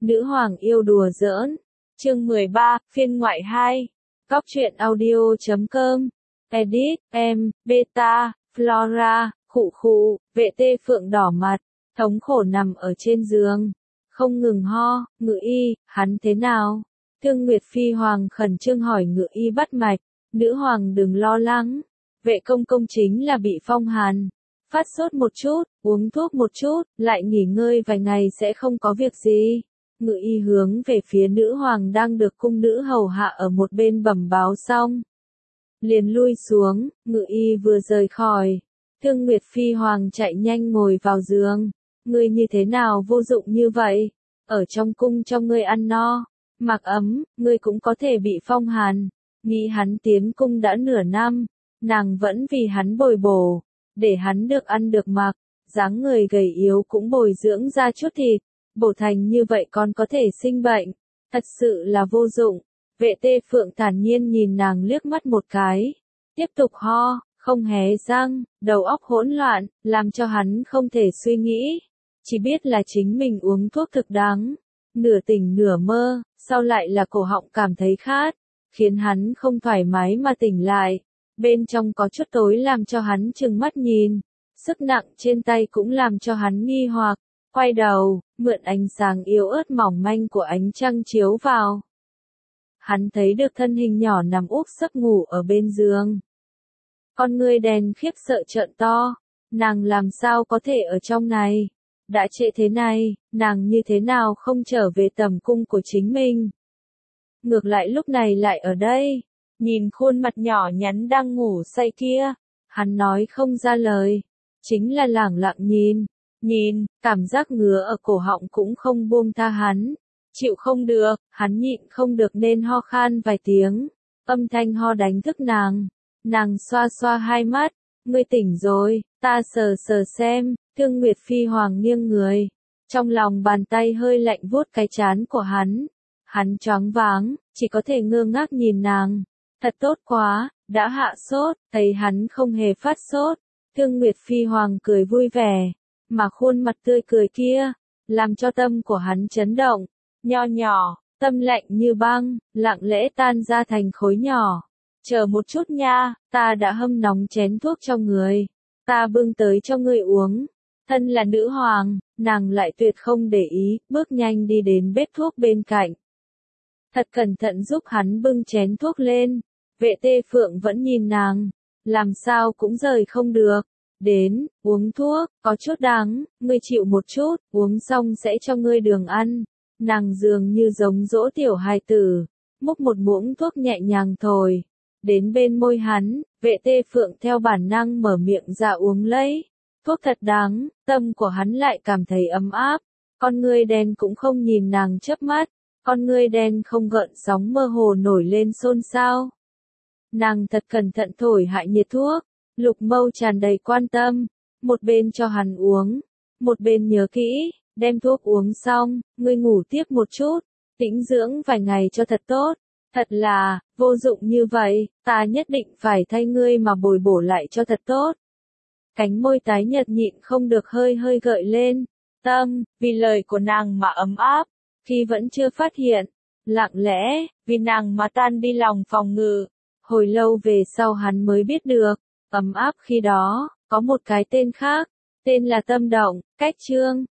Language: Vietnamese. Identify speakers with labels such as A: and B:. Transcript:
A: Nữ hoàng yêu đùa giỡn. Chương 13, phiên ngoại 2. Cóc truyện audio.com. Edit, em, beta, Flora, khụ, vệ tê phượng đỏ mặt, thống khổ nằm ở trên giường. Không ngừng ho, Ngự y, hắn thế nào? Thương Nguyệt Phi Hoàng khẩn trương hỏi Ngự y bắt mạch. Nữ hoàng đừng lo lắng. Vệ công công chính là bị phong hàn. Phát sốt một chút, uống thuốc một chút, lại nghỉ ngơi vài ngày sẽ không có việc gì. Ngự y hướng về phía nữ hoàng đang được cung nữ hầu hạ ở một bên bẩm báo xong. Liền lui xuống, Ngự y vừa rời khỏi. Thương Nguyệt Phi Hoàng chạy nhanh ngồi vào giường. Ngươi như thế nào vô dụng như vậy? Ở trong cung cho ngươi ăn no, mặc ấm, ngươi cũng có thể bị phong hàn. Nghĩ hắn tiến cung đã nửa năm, nàng vẫn vì hắn bồi bổ, để hắn được ăn được mặc, dáng người gầy yếu cũng bồi dưỡng ra chút thịt, bổ thành như vậy còn có thể sinh bệnh, thật sự là vô dụng. Vệ tê phượng thản nhiên nhìn nàng liếc mắt một cái, tiếp tục ho, không hé răng, đầu óc hỗn loạn, làm cho hắn không thể suy nghĩ, chỉ biết là chính mình uống thuốc thực đáng, nửa tỉnh nửa mơ, sau lại là cổ họng cảm thấy khát, khiến hắn không thoải mái mà tỉnh lại. Bên trong có chút tối làm cho hắn trừng mắt nhìn, sức nặng trên tay cũng làm cho hắn nghi hoặc, quay đầu, mượn ánh sáng yếu ớt mỏng manh của ánh trăng chiếu vào. Hắn thấy được thân hình nhỏ nằm úp giấc ngủ ở bên giường. Con ngươi đèn khiếp sợ trợn to, nàng làm sao có thể ở trong này? Đã trễ thế này, nàng như thế nào không trở về tầm cung của chính mình? Ngược lại lúc này lại ở đây. Nhìn khuôn mặt nhỏ nhắn đang ngủ say kia, hắn nói không ra lời, chính là lẳng lặng nhìn, cảm giác ngứa ở cổ họng cũng không buông tha hắn, chịu không được, hắn nhịn không được nên ho khan vài tiếng, âm thanh ho đánh thức nàng xoa xoa hai mắt, ngươi tỉnh rồi, ta sờ sờ xem, Thương Nguyệt Phi Hoàng nghiêng người, trong lòng bàn tay hơi lạnh vuốt cái trán của hắn choáng váng, chỉ có thể ngơ ngác nhìn nàng. Thật tốt quá, đã hạ sốt, thấy hắn không hề phát sốt. Thương Nguyệt Phi Hoàng cười vui vẻ, mà khuôn mặt tươi cười kia, làm cho tâm của hắn chấn động. Nho nhỏ, tâm lạnh như băng, lặng lẽ tan ra thành khối nhỏ. Chờ một chút nha, ta đã hâm nóng chén thuốc cho người. Ta bưng tới cho ngươi uống. Thân là nữ hoàng, nàng lại tuyệt không để ý, bước nhanh đi đến bếp thuốc bên cạnh. Thật cẩn thận giúp hắn bưng chén thuốc lên. Vệ tê phượng vẫn nhìn nàng, làm sao cũng rời không được. Đến, uống thuốc, có chút đắng, ngươi chịu một chút, uống xong sẽ cho ngươi đường ăn. Nàng dường như giống dỗ tiểu hài tử, múc một muỗng thuốc nhẹ nhàng thổi. Đến bên môi hắn, vệ tê phượng theo bản năng mở miệng ra uống lấy. Thuốc thật đắng, tâm của hắn lại cảm thấy ấm áp. Con ngươi đen cũng không nhìn nàng chớp mắt, con ngươi đen không gợn sóng mơ hồ nổi lên xôn xao. Nàng thật cẩn thận thổi hạ nhiệt thuốc, Lục Mâu tràn đầy quan tâm, một bên cho hắn uống, một bên nhớ kỹ, đem thuốc uống xong, ngươi ngủ tiếp một chút, tĩnh dưỡng vài ngày cho thật tốt, thật là, vô dụng như vậy, ta nhất định phải thay ngươi mà bồi bổ lại cho thật tốt. Cánh môi tái nhợt nhịn không được hơi hơi gợi lên, tâm, vì lời của nàng mà ấm áp, khi vẫn chưa phát hiện, lặng lẽ, vì nàng mà tan đi lòng phòng ngự. Hồi lâu về sau hắn mới biết được, ấm áp khi đó, có một cái tên khác, tên là tâm động, cách chương.